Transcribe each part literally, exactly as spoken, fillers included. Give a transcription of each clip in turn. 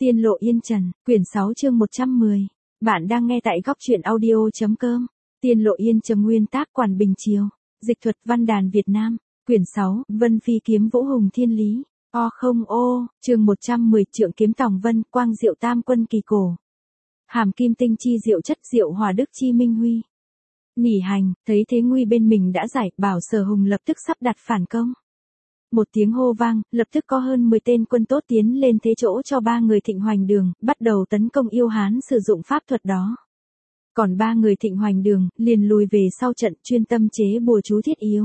Tiên lộ yên trần, quyển sáu chương một trăm mười. Bạn đang nghe tại góc truyện audio.com. Tiên lộ yên trần, nguyên tác Quản Bình Triều. Dịch thuật Văn đàn Việt Nam. Quyển sáu, Vân Phi kiếm Vũ Hùng Thiên Lý. O không ô, chương một trăm mười, Trượng kiếm Tòng Vân, Quang Diệu Tam Quân Kỳ Cổ. Hàm kim tinh chi diệu chất, diệu hòa đức chi minh huy. Nỉ hành, thấy thế nguy bên mình đã giải, bảo Sở Hùng lập tức sắp đặt phản công. Một tiếng hô vang, lập tức có hơn mười tên quân tốt tiến lên thế chỗ cho ba người Thịnh Hoành Đường, bắt đầu tấn công yêu Hán sử dụng pháp thuật đó. Còn ba người Thịnh Hoành Đường, liền lùi về sau trận, chuyên tâm chế bùa chú thiết yếu.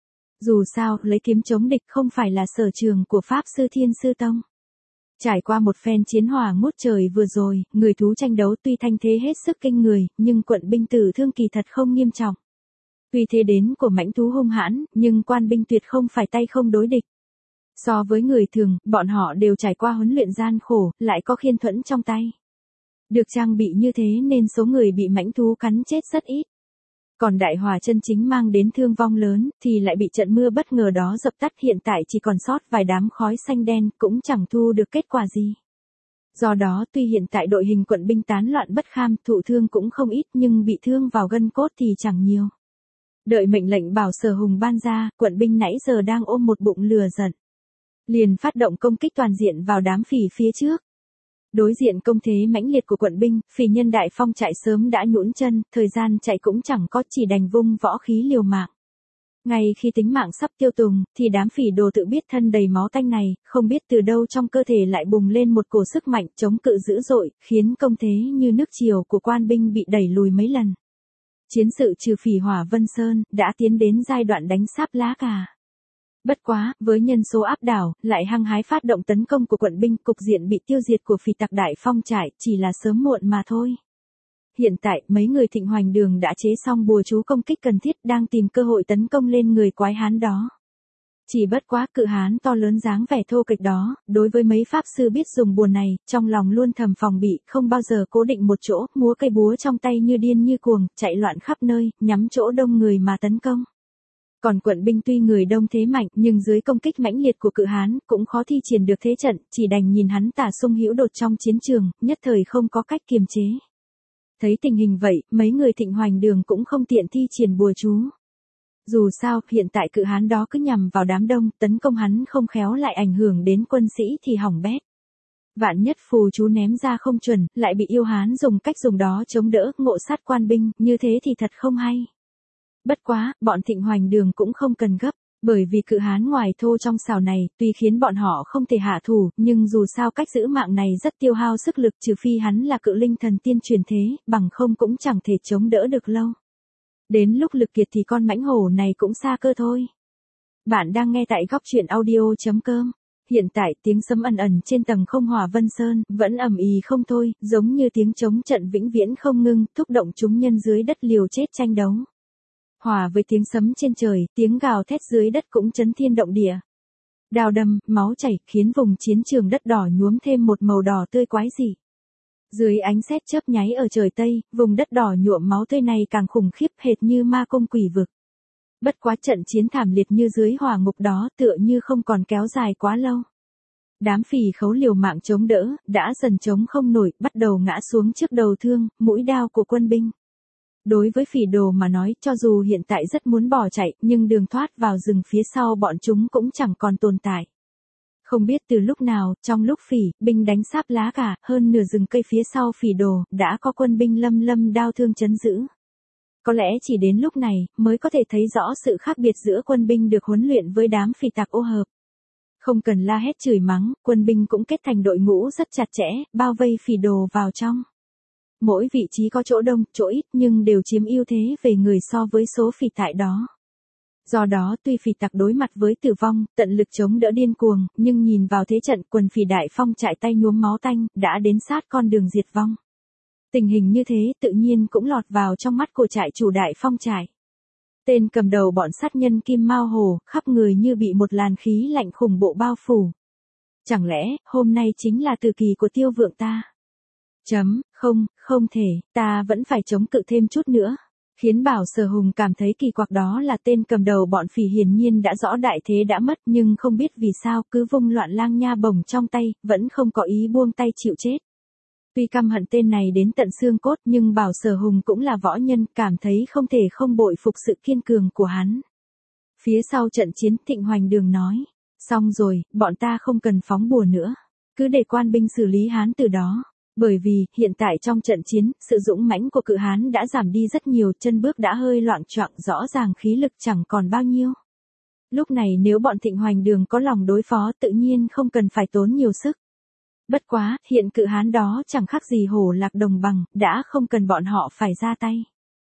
Dù sao, lấy kiếm chống địch không phải là sở trường của Pháp Sư Thiên Sư Tông. Trải qua một phen chiến hỏa ngút trời vừa rồi, người thú tranh đấu tuy thanh thế hết sức kinh người, nhưng quận binh tử thương kỳ thật không nghiêm trọng. Tuy thế đến của mãnh thú hung hãn, nhưng quan binh tuyệt không phải tay không đối địch. So với người thường, bọn họ đều trải qua huấn luyện gian khổ, lại có khiên thuẫn trong tay. Được trang bị như thế nên số người bị mãnh thú cắn chết rất ít. Còn đại hỏa chân chính mang đến thương vong lớn, thì lại bị trận mưa bất ngờ đó dập tắt, hiện tại chỉ còn sót vài đám khói xanh đen, cũng chẳng thu được kết quả gì. Do đó tuy hiện tại đội hình quận binh tán loạn bất kham, thụ thương cũng không ít, nhưng bị thương vào gân cốt thì chẳng nhiều. Đợi mệnh lệnh bảo Sở Hùng ban ra, quận binh nãy giờ đang ôm một bụng lửa giận. Liền phát động công kích toàn diện vào đám phỉ phía trước. Đối diện công thế mãnh liệt của quận binh, phỉ nhân đại phong chạy sớm đã nhũn chân, thời gian chạy cũng chẳng có, chỉ đành vung võ khí liều mạng. Ngay khi tính mạng sắp tiêu tùng, thì đám phỉ đồ tự biết thân đầy máu tanh này, không biết từ đâu trong cơ thể lại bùng lên một cổ sức mạnh chống cự dữ dội, khiến công thế như nước triều của quan binh bị đẩy lùi mấy lần. Chiến sự trừ phỉ Hỏa Vân Sơn, đã tiến đến giai đoạn đánh sáp lá cà. Bất quá, với nhân số áp đảo, lại hăng hái phát động tấn công của quận binh, cục diện bị tiêu diệt của phỉ tặc đại phong trại, chỉ là sớm muộn mà thôi. Hiện tại, mấy người Thịnh Hoành Đường đã chế xong bùa chú công kích cần thiết, đang tìm cơ hội tấn công lên người quái hán đó. Chỉ bất quá cự hán to lớn dáng vẻ thô kịch đó, đối với mấy pháp sư biết dùng bùa này, trong lòng luôn thầm phòng bị, không bao giờ cố định một chỗ, múa cây búa trong tay như điên như cuồng, chạy loạn khắp nơi, nhắm chỗ đông người mà tấn công. Còn quận binh tuy người đông thế mạnh, nhưng dưới công kích mãnh liệt của cự hán, cũng khó thi triển được thế trận, chỉ đành nhìn hắn tả sung hữu đột trong chiến trường, nhất thời không có cách kiềm chế. Thấy tình hình vậy, mấy người Thịnh Hoành Đường cũng không tiện thi triển bùa chú. Dù sao, hiện tại cự hán đó cứ nhằm vào đám đông, tấn công hắn không khéo lại ảnh hưởng đến quân sĩ thì hỏng bét. Vạn nhất phù chú ném ra không chuẩn, lại bị yêu hán dùng cách dùng đó chống đỡ, ngộ sát quan binh, như thế thì thật không hay. Bất quá, bọn Thịnh Hoành Đường cũng không cần gấp, bởi vì cự hán ngoài thô trong xào này, tuy khiến bọn họ không thể hạ thủ, nhưng dù sao cách giữ mạng này rất tiêu hao sức lực, trừ phi hắn là cự linh thần tiên truyền thế, bằng không cũng chẳng thể chống đỡ được lâu. Đến lúc lực kiệt thì con mãnh hổ này cũng xa cơ thôi. Bạn đang nghe tại góc truyện audio.com. Hiện tại tiếng sấm ẩn ẩn trên tầng không Hỏa Vân Sơn, vẫn ầm ĩ không thôi, giống như tiếng trống trận vĩnh viễn không ngưng, thúc động chúng nhân dưới đất liều chết tranh đấu. Hòa với tiếng sấm trên trời, tiếng gào thét dưới đất cũng chấn thiên động địa. Đao đâm, máu chảy, khiến vùng chiến trường đất đỏ nhuốm thêm một màu đỏ tươi quái dị. Dưới ánh sét chớp nháy ở trời Tây, vùng đất đỏ nhuộm máu tươi này càng khủng khiếp hệt như ma cung quỷ vực. Bất quá trận chiến thảm liệt như dưới hỏa ngục đó tựa như không còn kéo dài quá lâu. Đám phỉ khấu liều mạng chống đỡ, đã dần chống không nổi, bắt đầu ngã xuống trước đầu thương, mũi đao của quân binh. Đối với phỉ đồ mà nói, cho dù hiện tại rất muốn bỏ chạy, nhưng đường thoát vào rừng phía sau bọn chúng cũng chẳng còn tồn tại. Không biết từ lúc nào, trong lúc phỉ, binh đánh sáp lá cả, hơn nửa rừng cây phía sau phỉ đồ, đã có quân binh lâm lâm đao thương chấn giữ. Có lẽ chỉ đến lúc này, mới có thể thấy rõ sự khác biệt giữa quân binh được huấn luyện với đám phỉ tặc ô hợp. Không cần la hét chửi mắng, quân binh cũng kết thành đội ngũ rất chặt chẽ, bao vây phỉ đồ vào trong. Mỗi vị trí có chỗ đông, chỗ ít, nhưng đều chiếm ưu thế về người so với số phỉ tại đó. Do đó tuy phỉ tặc đối mặt với tử vong, tận lực chống đỡ điên cuồng, nhưng nhìn vào thế trận quần phỉ đại phong trại tay nhuốm máu tanh, đã đến sát con đường diệt vong. Tình hình như thế tự nhiên cũng lọt vào trong mắt của trại chủ đại phong trại. Tên cầm đầu bọn sát nhân Kim Mao Hồ, khắp người như bị một làn khí lạnh khủng bộ bao phủ. Chẳng lẽ, hôm nay chính là tử kỳ của Tiêu Vượng ta? Chấm, không, không thể, ta vẫn phải chống cự thêm chút nữa. Khiến Bảo Sở Hùng cảm thấy kỳ quặc đó là tên cầm đầu bọn phỉ hiển nhiên đã rõ đại thế đã mất nhưng không biết vì sao cứ vung loạn lang nha bổng trong tay, vẫn không có ý buông tay chịu chết. Tuy căm hận tên này đến tận xương cốt nhưng Bảo Sở Hùng cũng là võ nhân, cảm thấy không thể không bội phục sự kiên cường của hắn. Phía sau trận chiến, Thịnh Hoành Đường nói, xong rồi, bọn ta không cần phóng bùa nữa, cứ để quan binh xử lý hắn từ đó. Bởi vì, hiện tại trong trận chiến, sự dũng mãnh của cự hán đã giảm đi rất nhiều, chân bước đã hơi loạng choạng, rõ ràng khí lực chẳng còn bao nhiêu. Lúc này nếu bọn Thịnh Hoành Đường có lòng đối phó tự nhiên không cần phải tốn nhiều sức. Bất quá, hiện cự hán đó chẳng khác gì hổ lạc đồng bằng, đã không cần bọn họ phải ra tay.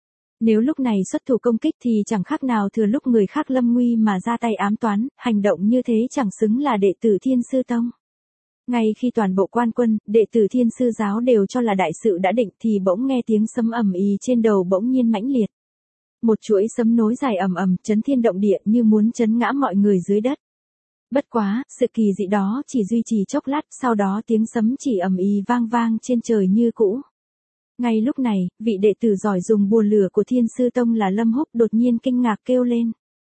Nếu lúc này xuất thủ công kích thì chẳng khác nào thừa lúc người khác lâm nguy mà ra tay ám toán, hành động như thế chẳng xứng là đệ tử Thiên Sư Tông. Ngay khi toàn bộ quan quân, đệ tử Thiên Sư giáo đều cho là đại sự đã định thì bỗng nghe tiếng sấm ầm ì trên đầu bỗng nhiên mãnh liệt. Một chuỗi sấm nối dài ầm ầm, chấn thiên động địa như muốn chấn ngã mọi người dưới đất. Bất quá, sự kỳ dị đó chỉ duy trì chốc lát, sau đó tiếng sấm chỉ ầm ì vang vang trên trời như cũ. Ngay lúc này, vị đệ tử giỏi dùng bùa lửa của Thiên Sư Tông là Lâm Húc đột nhiên kinh ngạc kêu lên.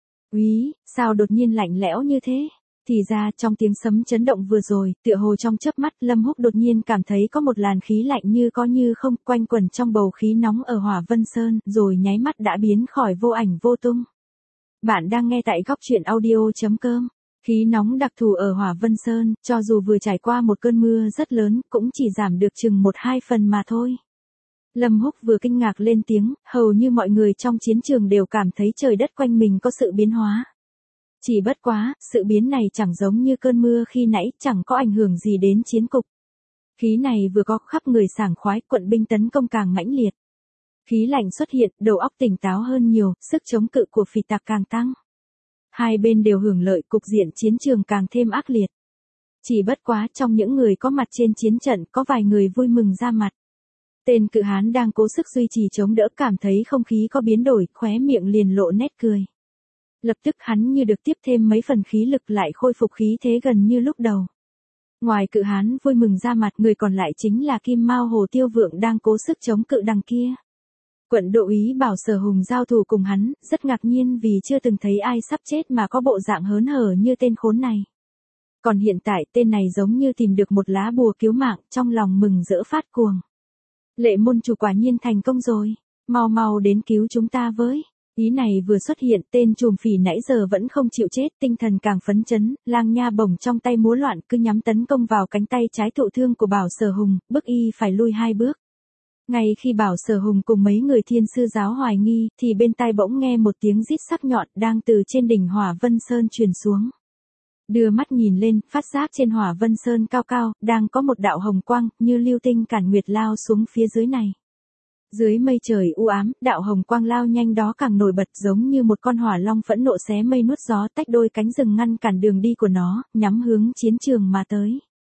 Úy, sao đột nhiên lạnh lẽo như thế? Thì ra trong tiếng sấm chấn động vừa rồi, tựa hồ trong chớp mắt Lâm Húc đột nhiên cảm thấy có một làn khí lạnh như có như không quanh quẩn trong bầu khí nóng ở Hỏa Vân Sơn rồi nháy mắt đã biến khỏi vô ảnh vô tung. Bạn đang nghe tại góc truyện audio chấm com. Khí nóng đặc thù ở Hỏa Vân Sơn, cho dù vừa trải qua một cơn mưa rất lớn cũng chỉ giảm được chừng một hai phần mà thôi. Lâm Húc vừa kinh ngạc lên tiếng, hầu như mọi người trong chiến trường đều cảm thấy trời đất quanh mình có sự biến hóa. Chỉ bất quá, sự biến này chẳng giống như cơn mưa khi nãy, chẳng có ảnh hưởng gì đến chiến cục. Khí này vừa có khắp người sảng khoái, quận binh tấn công càng mãnh liệt. Khí lạnh xuất hiện, đầu óc tỉnh táo hơn nhiều, sức chống cự của phỉ tặc càng tăng. Hai bên đều hưởng lợi, cục diện chiến trường càng thêm ác liệt. Chỉ bất quá trong những người có mặt trên chiến trận có vài người vui mừng ra mặt. Tên cự hán đang cố sức duy trì chống đỡ cảm thấy không khí có biến đổi, khóe miệng liền lộ nét cười. Lập tức hắn như được tiếp thêm mấy phần khí lực lại khôi phục khí thế gần như lúc đầu. Ngoài cự hán vui mừng ra mặt, người còn lại chính là Kim Mao Hồ Tiêu Vượng đang cố sức chống cự đằng kia. Quận Đô úy Bảo Sở Hùng giao thủ cùng hắn, rất ngạc nhiên vì chưa từng thấy ai sắp chết mà có bộ dạng hớn hở như tên khốn này. Còn hiện tại tên này giống như tìm được một lá bùa cứu mạng, trong lòng mừng rỡ phát cuồng. Lệ môn chủ quả nhiên thành công rồi, mau mau đến cứu chúng ta với. Ý này vừa xuất hiện, tên trùm phỉ nãy giờ vẫn không chịu chết, tinh thần càng phấn chấn, lang nha bổng trong tay múa loạn cứ nhắm tấn công vào cánh tay trái thụ thương của Bảo Sở Hùng, bức y phải lui hai bước. Ngay khi Bảo Sở Hùng cùng mấy người Thiên Sư giáo hoài nghi, thì bên tai bỗng nghe một tiếng rít sắc nhọn đang từ trên đỉnh Hỏa Vân Sơn truyền xuống. Đưa mắt nhìn lên, phát giác trên Hỏa Vân Sơn cao cao, đang có một đạo hồng quang, như lưu tinh cản nguyệt lao xuống phía dưới này. Dưới mây trời u ám, đạo hồng quang lao nhanh đó càng nổi bật giống như một con hỏa long phẫn nộ xé mây nuốt gió, tách đôi cánh rừng ngăn cản đường đi của nó, nhắm hướng chiến trường mà tới.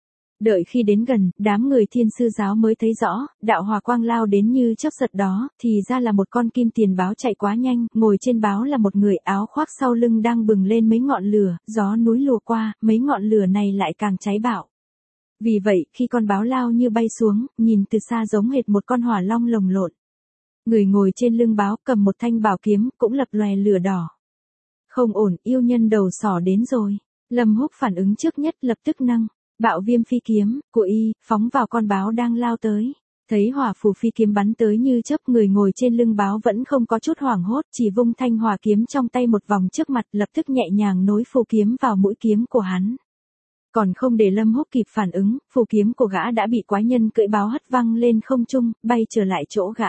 Đợi khi đến gần, đám người Thiên Sư giáo mới thấy rõ, đạo hỏa quang lao đến như chớp giật đó, thì ra là một con kim tiền báo chạy quá nhanh, ngồi trên báo là một người áo khoác sau lưng đang bừng lên mấy ngọn lửa, gió núi lùa qua, mấy ngọn lửa này lại càng cháy bạo. Vì vậy, khi con báo lao như bay xuống, nhìn từ xa giống hệt một con hỏa long lồng lộn. Người ngồi trên lưng báo cầm một thanh bảo kiếm, cũng lập lòe lửa đỏ. Không ổn, yêu nhân đầu sỏ đến rồi. Lâm Húc phản ứng trước nhất, lập tức nâng Bạo Viêm phi kiếm của y, phóng vào con báo đang lao tới. Thấy hỏa phù phi kiếm bắn tới như chớp, người ngồi trên lưng báo vẫn không có chút hoảng hốt, chỉ vung thanh hỏa kiếm trong tay một vòng trước mặt, lập tức nhẹ nhàng nối phù kiếm vào mũi kiếm của hắn. Còn không để Lâm Húc kịp phản ứng, phù kiếm của gã đã bị quái nhân cưỡi báo hất văng lên không trung, bay trở lại chỗ gã.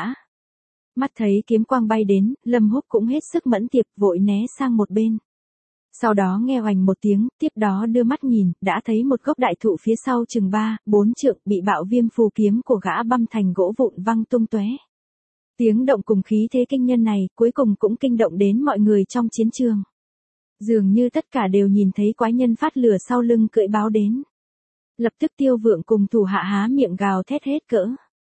Mắt thấy kiếm quang bay đến, Lâm Húc cũng hết sức mẫn tiệp, vội né sang một bên. Sau đó nghe oành một tiếng, tiếp đó đưa mắt nhìn, đã thấy một gốc đại thụ phía sau chừng ba, bốn trượng, bị bạo viêm phù kiếm của gã băm thành gỗ vụn văng tung tóe. Tiếng động cùng khí thế kinh nhân này, cuối cùng cũng kinh động đến mọi người trong chiến trường. Dường như tất cả đều nhìn thấy quái nhân phát lửa sau lưng cưỡi báo đến. Lập tức Tiêu Vượng cùng thủ hạ há miệng gào thét hết cỡ.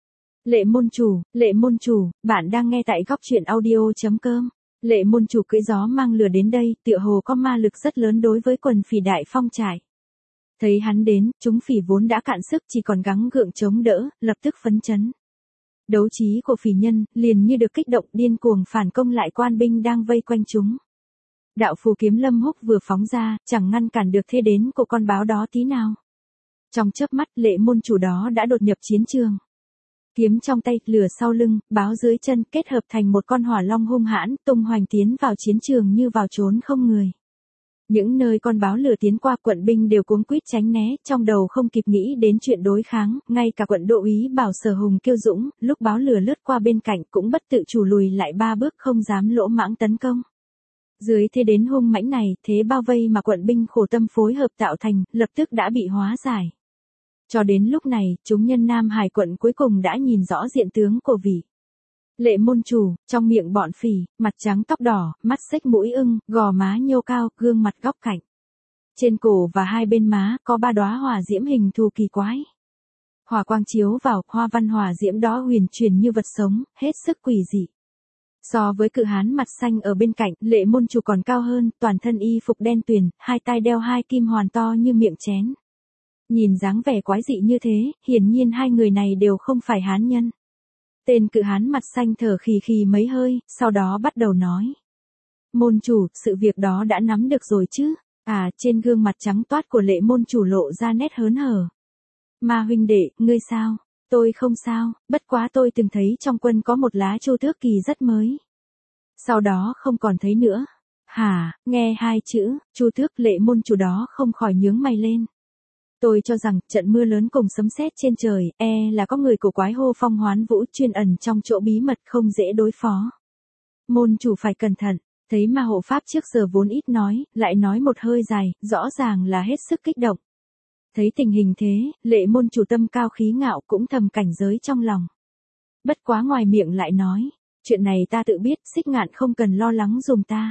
Lệ môn chủ, lệ môn chủ, bạn đang nghe tại góc truyện audio chấm com. Lệ môn chủ cưỡi gió mang lửa đến đây, tựa hồ có ma lực rất lớn đối với quần phỉ đại phong trải. Thấy hắn đến, chúng phỉ vốn đã cạn sức chỉ còn gắng gượng chống đỡ, lập tức phấn chấn. Đấu trí của phỉ nhân, liền như được kích động điên cuồng phản công lại quan binh đang vây quanh chúng. Đạo phù kiếm Lâm Húc vừa phóng ra, chẳng ngăn cản được thế đến của con báo đó tí nào. Trong chớp mắt, Lệ môn chủ đó đã đột nhập chiến trường. Kiếm trong tay, lửa sau lưng, báo dưới chân, kết hợp thành một con hỏa long hung hãn, tung hoành tiến vào chiến trường như vào trốn không người. Những nơi con báo lửa tiến qua, quận binh đều cuống quýt tránh né, trong đầu không kịp nghĩ đến chuyện đối kháng, ngay cả quận Đô úy Bảo Sở Hùng kiêu dũng, lúc báo lửa lướt qua bên cạnh cũng bất tự chủ lùi lại ba bước không dám lỗ mãng tấn công. Dưới thế đến hung mãnh này, thế bao vây mà quận binh khổ tâm phối hợp tạo thành, lập tức đã bị hóa giải. Cho đến lúc này, chúng nhân Nam Hải quận cuối cùng đã nhìn rõ diện tướng của vị Lệ môn chủ, trong miệng bọn phỉ, mặt trắng tóc đỏ, mắt xếch mũi ưng, gò má nhô cao, gương mặt góc cạnh. Trên cổ và hai bên má, có ba đóa hỏa diễm hình thù kỳ quái. Hỏa quang chiếu vào, hoa văn hỏa diễm đó huyền chuyển như vật sống, hết sức quỷ dị. So với cự hán mặt xanh ở bên cạnh, Lệ môn chủ còn cao hơn, toàn thân y phục đen tuyền, hai tai đeo hai kim hoàn to như miệng chén. Nhìn dáng vẻ quái dị như thế, hiển nhiên hai người này đều không phải hán nhân. Tên cự hán mặt xanh thở khì khì mấy hơi, sau đó bắt đầu nói. Môn chủ, sự việc đó đã nắm được rồi chứ? À, trên gương mặt trắng toát của Lệ môn chủ lộ ra nét hớn hở. Ma huynh đệ, ngươi sao? Tôi không sao, bất quá tôi từng thấy trong quân có một lá chu tước kỳ rất mới. Sau đó không còn thấy nữa. Hả, nghe hai chữ, chu tước, Lệ môn chủ đó không khỏi nhướng mày lên. Tôi cho rằng, trận mưa lớn cùng sấm sét trên trời, e là có người cổ quái hô phong hoán vũ chuyên ẩn trong chỗ bí mật không dễ đối phó. Môn chủ phải cẩn thận, thấy ma hộ pháp trước giờ vốn ít nói, lại nói một hơi dài, rõ ràng là hết sức kích động. Thấy tình hình thế, Lệ môn chủ tâm cao khí ngạo cũng thầm cảnh giới trong lòng. Bất quá ngoài miệng lại nói, chuyện này ta tự biết, Xích Ngạn không cần lo lắng dùm ta.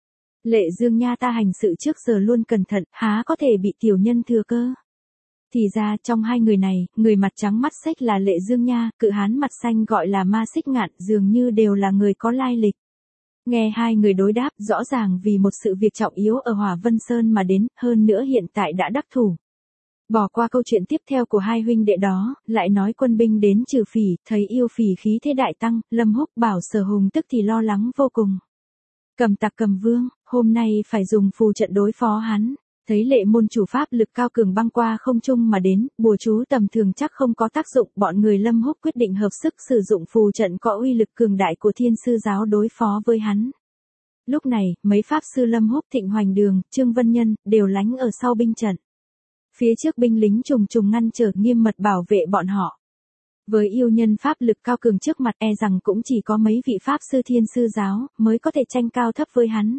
Lệ Dương Nha ta hành sự trước giờ luôn cẩn thận, há có thể bị tiểu nhân thừa cơ. Thì ra trong hai người này, người mặt trắng mắt xếch là Lệ Dương Nha, cự hán mặt xanh gọi là Ma Xích Ngạn, dường như đều là người có lai lịch. Nghe hai người đối đáp, rõ ràng vì một sự việc trọng yếu ở Hỏa Vân Sơn mà đến, hơn nữa hiện tại đã đắc thủ. Bỏ qua câu chuyện tiếp theo của hai huynh đệ đó, lại nói quân binh đến trừ phỉ, thấy yêu phỉ khí thế đại tăng, Lâm Húc Bảo Sở Hùng tức thì lo lắng vô cùng. Cầm Tặc Cầm Vương, hôm nay phải dùng phù trận đối phó hắn. Thấy Lệ môn chủ pháp lực cao cường băng qua không trung mà đến, bùa chú tầm thường chắc không có tác dụng, bọn người Lâm Húc quyết định hợp sức sử dụng phù trận có uy lực cường đại của Thiên Sư giáo đối phó với hắn. Lúc này, mấy pháp sư Lâm Húc, Thịnh Hoành Đường, Trương Vân Nhân, đều lánh ở sau binh trận. Phía trước binh lính trùng trùng ngăn trở nghiêm mật bảo vệ bọn họ. Với yêu nhân pháp lực cao cường trước mặt e rằng cũng chỉ có mấy vị pháp sư Thiên Sư giáo mới có thể tranh cao thấp với hắn.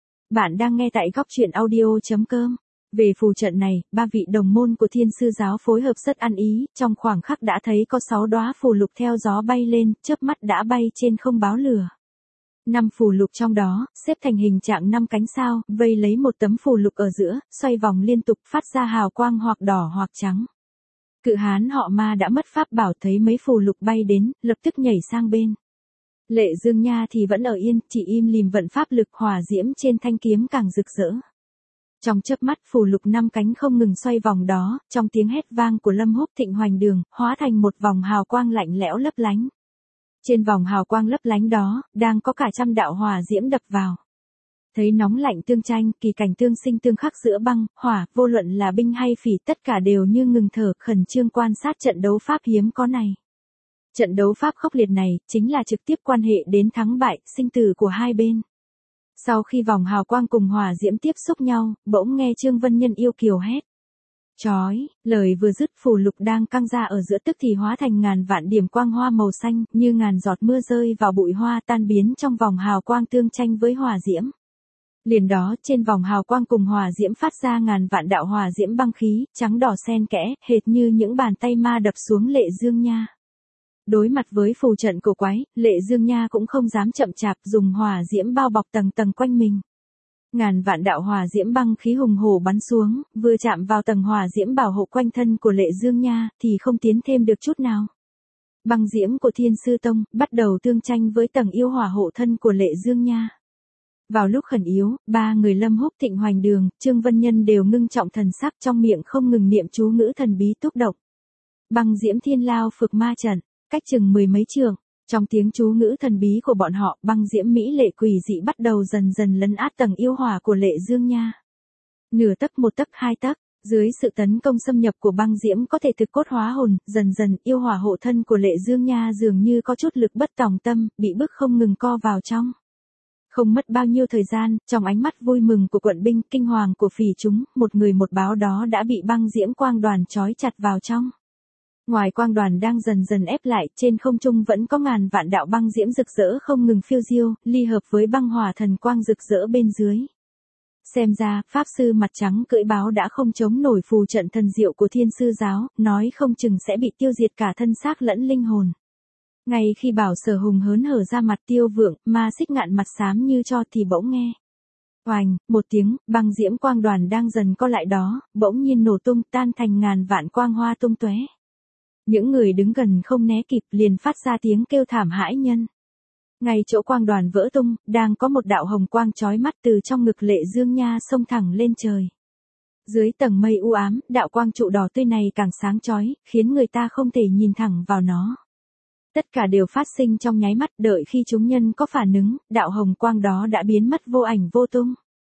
Bạn đang nghe tại góc truyện audio chấm com. Về phù trận này, ba vị đồng môn của Thiên Sư giáo phối hợp rất ăn ý, trong khoảng khắc đã thấy có sáu đóa phù lục theo gió bay lên, chớp mắt đã bay trên không báo lửa. Năm phù lục trong đó, xếp thành hình trạng năm cánh sao, vây lấy một tấm phù lục ở giữa, xoay vòng liên tục phát ra hào quang hoặc đỏ hoặc trắng. Cự hán họ Ma đã mất pháp bảo thấy mấy phù lục bay đến, lập tức nhảy sang bên. Lệ Dương Nha thì vẫn ở yên, chỉ im lìm vận pháp lực hỏa diễm trên thanh kiếm càng rực rỡ. Trong chớp mắt phù lục năm cánh không ngừng xoay vòng đó, trong tiếng hét vang của Lâm Húc, Thịnh Hoành Đường, hóa thành một vòng hào quang lạnh lẽo lấp lánh. Trên vòng hào quang lấp lánh đó, đang có cả trăm đạo hỏa diễm đập vào. Thấy nóng lạnh tương tranh, kỳ cảnh tương sinh tương khắc giữa băng, hỏa, vô luận là binh hay phỉ tất cả đều như ngừng thở, khẩn trương quan sát trận đấu pháp hiếm có này. Trận đấu pháp khốc liệt này, chính là trực tiếp quan hệ đến thắng bại, sinh tử của hai bên. Sau khi vòng hào quang cùng hỏa diễm tiếp xúc nhau, bỗng nghe Trương Vân Nhân yêu kiều hét. Chói, lời vừa dứt phù lục đang căng ra ở giữa tức thì hóa thành ngàn vạn điểm quang hoa màu xanh, như ngàn giọt mưa rơi vào bụi hoa tan biến trong vòng hào quang tương tranh với hỏa diễm. Liền đó, trên vòng hào quang cùng hỏa diễm phát ra ngàn vạn đạo hỏa diễm băng khí, trắng đỏ xen kẽ, hệt như những bàn tay ma đập xuống Lệ Dương Nha. Đối mặt với phù trận cổ quái, Lệ Dương Nha cũng không dám chậm chạp, dùng hỏa diễm bao bọc tầng tầng quanh mình. Ngàn vạn đạo hỏa diễm băng khí hùng hổ bắn xuống, vừa chạm vào tầng hỏa diễm bảo hộ quanh thân của Lệ Dương Nha, thì không tiến thêm được chút nào. Băng diễm của Thiên Sư Tông, bắt đầu tương tranh với tầng yêu hỏa hộ thân của Lệ Dương Nha. Vào lúc khẩn yếu, ba người Lâm Húc, Thịnh Hoành Đường, Trương Vân Nhân đều ngưng trọng thần sắc, trong miệng không ngừng niệm chú ngữ thần bí túc động. Băng diễm thiên lao phược ma trận. cách chừng mười mấy trượng. Trong tiếng chú ngữ thần bí của bọn họ, băng diễm mỹ lệ quỷ dị bắt đầu dần dần lấn át tầng yêu hỏa của Lệ Dương Nha. Nửa tấc một tấc hai tấc, dưới sự tấn công xâm nhập của băng diễm có thể thực cốt hóa hồn, dần dần yêu hỏa hộ thân của Lệ Dương Nha dường như có chút lực bất tòng tâm, bị bức không ngừng co vào trong. Không mất bao nhiêu thời gian, trong ánh mắt vui mừng của quận binh, kinh hoàng của phỉ chúng, một người một báo đó đã bị băng diễm quang đoàn trói chặt vào trong. Ngoài quang đoàn đang dần dần ép lại, trên không trung vẫn có ngàn vạn đạo băng diễm rực rỡ không ngừng phiêu diêu, ly hợp với băng hỏa thần quang rực rỡ bên dưới. Xem ra, Pháp sư mặt trắng cưỡi báo đã không chống nổi phù trận thần diệu của Thiên Sư Giáo, nói không chừng sẽ bị tiêu diệt cả thân xác lẫn linh hồn. Ngay khi Bảo Sở Hùng hớn hở ra mặt Tiêu Vượng, Ma Xích Ngạn mặt xám như cho thì bỗng nghe. Oành, một tiếng, băng diễm quang đoàn đang dần co lại đó, bỗng nhiên nổ tung tan thành ngàn vạn quang hoa tung tóe. Những người đứng gần không né kịp liền phát ra tiếng kêu thảm hãi nhân. Ngay chỗ quang đoàn vỡ tung, đang có một đạo hồng quang chói mắt từ trong ngực Lệ Dương Nha xông thẳng lên trời. Dưới tầng mây u ám, đạo quang trụ đỏ tươi này càng sáng chói, khiến người ta không thể nhìn thẳng vào nó. Tất cả đều phát sinh trong nháy mắt, đợi khi chúng nhân có phản ứng, đạo hồng quang đó đã biến mất vô ảnh vô tung.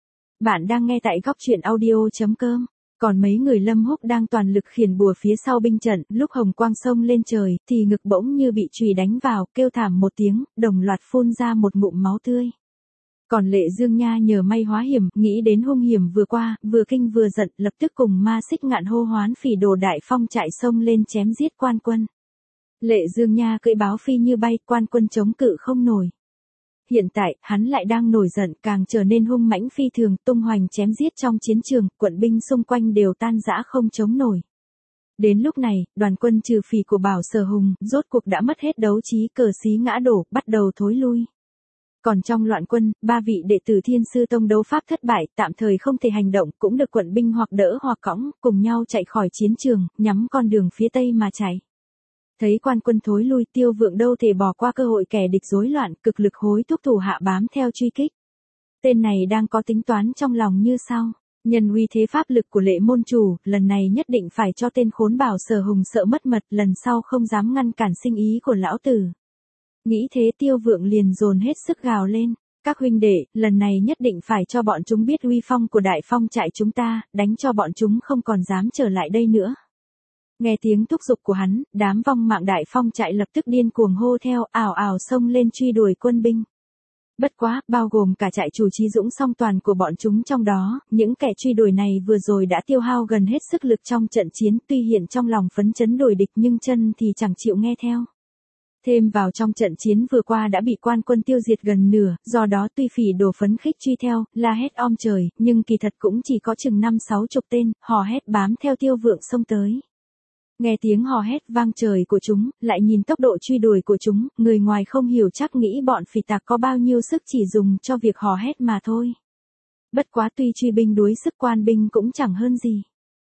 Bạn đang nghe tại góc truyện audio chấm com. Còn mấy người Lâm Húc đang toàn lực khiển bùa phía sau binh trận, lúc hồng quang xông lên trời, thì ngực bỗng như bị chùy đánh vào, kêu thảm một tiếng, đồng loạt phun ra một ngụm máu tươi. Còn Lệ Dương Nha nhờ may hóa hiểm, nghĩ đến hung hiểm vừa qua, vừa kinh vừa giận, lập tức cùng Ma Xích Ngạn hô hoán phỉ đồ đại phong chạy sông lên chém giết quan quân. Lệ Dương Nha cưỡi báo phi như bay, quan quân chống cự không nổi. Hiện tại, hắn lại đang nổi giận, càng trở nên hung mãnh phi thường, tung hoành chém giết trong chiến trường, quận binh xung quanh đều tan rã không chống nổi. Đến lúc này, đoàn quân trừ phỉ của Bảo Sở Hùng, rốt cuộc đã mất hết đấu trí, cờ xí ngã đổ, bắt đầu thối lui. Còn trong loạn quân, ba vị đệ tử Thiên Sư Tông đấu pháp thất bại, tạm thời không thể hành động, cũng được quận binh hoặc đỡ hoặc cõng, cùng nhau chạy khỏi chiến trường, nhắm con đường phía tây mà chạy. Thấy quan quân thối lui, Tiêu Vượng đâu thể bỏ qua cơ hội kẻ địch rối loạn, cực lực hối thúc thủ hạ bám theo truy kích. Tên này đang có tính toán trong lòng như sau. Nhân uy thế pháp lực của Lệ môn chủ, lần này nhất định phải cho tên khốn Bảo Sở Hùng sợ mất mật, lần sau không dám ngăn cản sinh ý của lão tử. Nghĩ thế Tiêu Vượng liền dồn hết sức gào lên. Các huynh đệ, lần này nhất định phải cho bọn chúng biết uy phong của đại phong trại chúng ta, đánh cho bọn chúng không còn dám trở lại đây nữa. Nghe tiếng thúc giục của hắn, đám vong mạng đại phong trại lập tức điên cuồng hô theo, ảo ảo xông lên truy đuổi quân binh. Bất quá, bao gồm cả trại chủ Chí Dũng song toàn của bọn chúng trong đó, những kẻ truy đuổi này vừa rồi đã tiêu hao gần hết sức lực trong trận chiến, tuy hiện trong lòng phấn chấn đuổi địch nhưng chân thì chẳng chịu nghe theo. Thêm vào trong trận chiến vừa qua đã bị quan quân tiêu diệt gần nửa, do đó tuy phỉ đồ phấn khích truy theo, la hét om trời, nhưng kỳ thật cũng chỉ có chừng năm sáu chục tên, hò hét bám theo Tiêu Vượng xông tới. Nghe tiếng hò hét vang trời của chúng, lại nhìn tốc độ truy đuổi của chúng, người ngoài không hiểu chắc nghĩ bọn phỉ tặc có bao nhiêu sức chỉ dùng cho việc hò hét mà thôi. Bất quá tuy truy binh đuối sức quan binh cũng chẳng hơn gì.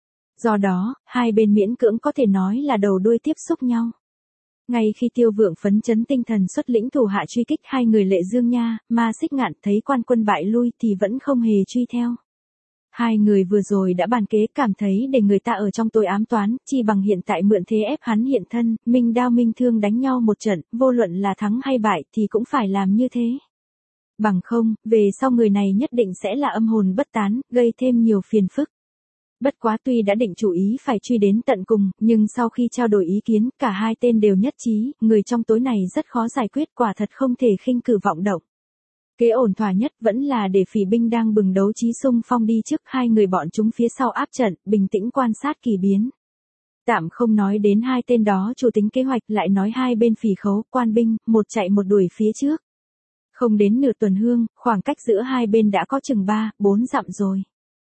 Do đó, hai bên miễn cưỡng có thể nói là đầu đuôi tiếp xúc nhau. Ngay khi Tiêu Vượng phấn chấn tinh thần xuất lĩnh thủ hạ truy kích hai người Lệ Dương Nha, Ma Xích Ngạn thấy quan quân bại lui thì vẫn không hề truy theo. Hai người vừa rồi đã bàn kế, cảm thấy để người ta ở trong tối ám toán, chi bằng hiện tại mượn thế ép hắn hiện thân, minh đao minh thương đánh nhau một trận, vô luận là thắng hay bại thì cũng phải làm như thế. Bằng không, về sau người này nhất định sẽ là âm hồn bất tán, gây thêm nhiều phiền phức. Bất quá tuy đã định chủ ý phải truy đến tận cùng, nhưng sau khi trao đổi ý kiến, cả hai tên đều nhất trí, người trong tối này rất khó giải quyết, quả thật không thể khinh cử vọng động. Kế ổn thỏa nhất vẫn là để phỉ binh đang bừng đấu trí xung phong đi trước, hai người bọn chúng phía sau áp trận, bình tĩnh quan sát kỳ biến. Tạm không nói đến hai tên đó chủ tính kế hoạch, lại nói hai bên phỉ khấu, quan binh, một chạy một đuổi phía trước. Không đến nửa tuần hương, khoảng cách giữa hai bên đã có chừng ba, bốn dặm rồi.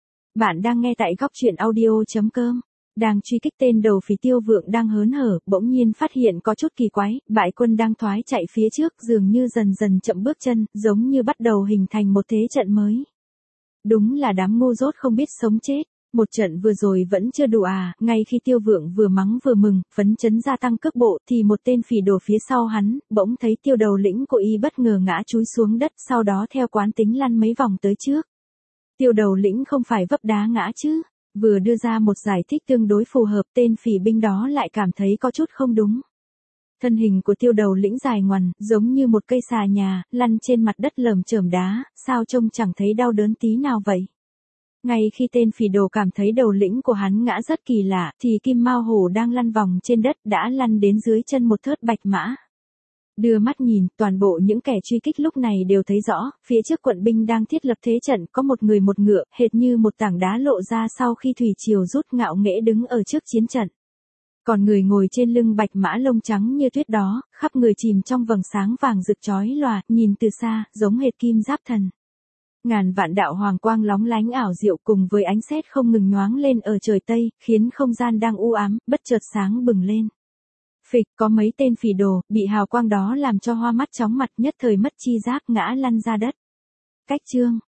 Bạn đang nghe tại góc truyện audio chấm com. Đang truy kích tên đầu phỉ Tiêu Vượng đang hớn hở, bỗng nhiên phát hiện có chút kỳ quái, bại quân đang thoái chạy phía trước dường như dần dần chậm bước chân, giống như bắt đầu hình thành một thế trận mới. Đúng là đám ngu dốt không biết sống chết, một trận vừa rồi vẫn chưa đủ à, ngay khi Tiêu Vượng vừa mắng vừa mừng, phấn chấn gia tăng cước bộ thì một tên phỉ đồ phía sau hắn, bỗng thấy Tiêu đầu lĩnh của y bất ngờ ngã chúi xuống đất, sau đó theo quán tính lăn mấy vòng tới trước. Tiêu đầu lĩnh không phải vấp đá ngã chứ? Vừa đưa ra một giải thích tương đối phù hợp, tên phỉ binh đó lại cảm thấy có chút không đúng. Thân hình của tiêu đầu lĩnh dài ngoằn, giống như một cây xà nhà, lăn trên mặt đất lởm chởm đá, sao trông chẳng thấy đau đớn tí nào vậy. Ngay khi tên phỉ đồ cảm thấy đầu lĩnh của hắn ngã rất kỳ lạ, thì Kim Mao Hổ đang lăn vòng trên đất đã lăn đến dưới chân một thớt bạch mã. Đưa mắt nhìn, toàn bộ những kẻ truy kích lúc này đều thấy rõ, phía trước quận binh đang thiết lập thế trận có một người một ngựa, hệt như một tảng đá lộ ra sau khi thủy triều rút ngạo nghễ đứng ở trước chiến trận. Còn người ngồi trên lưng bạch mã lông trắng như tuyết đó, khắp người chìm trong vầng sáng vàng rực chói lòa, nhìn từ xa, giống hệt kim giáp thần. Ngàn vạn đạo hoàng quang lóng lánh ảo diệu cùng với ánh sét không ngừng nhoáng lên ở trời Tây, khiến không gian đang u ám, bất chợt sáng bừng lên. Phịch, có mấy tên phỉ đồ, bị hào quang đó làm cho hoa mắt chóng mặt, nhất thời mất chi giác ngã lăn ra đất. Cách chương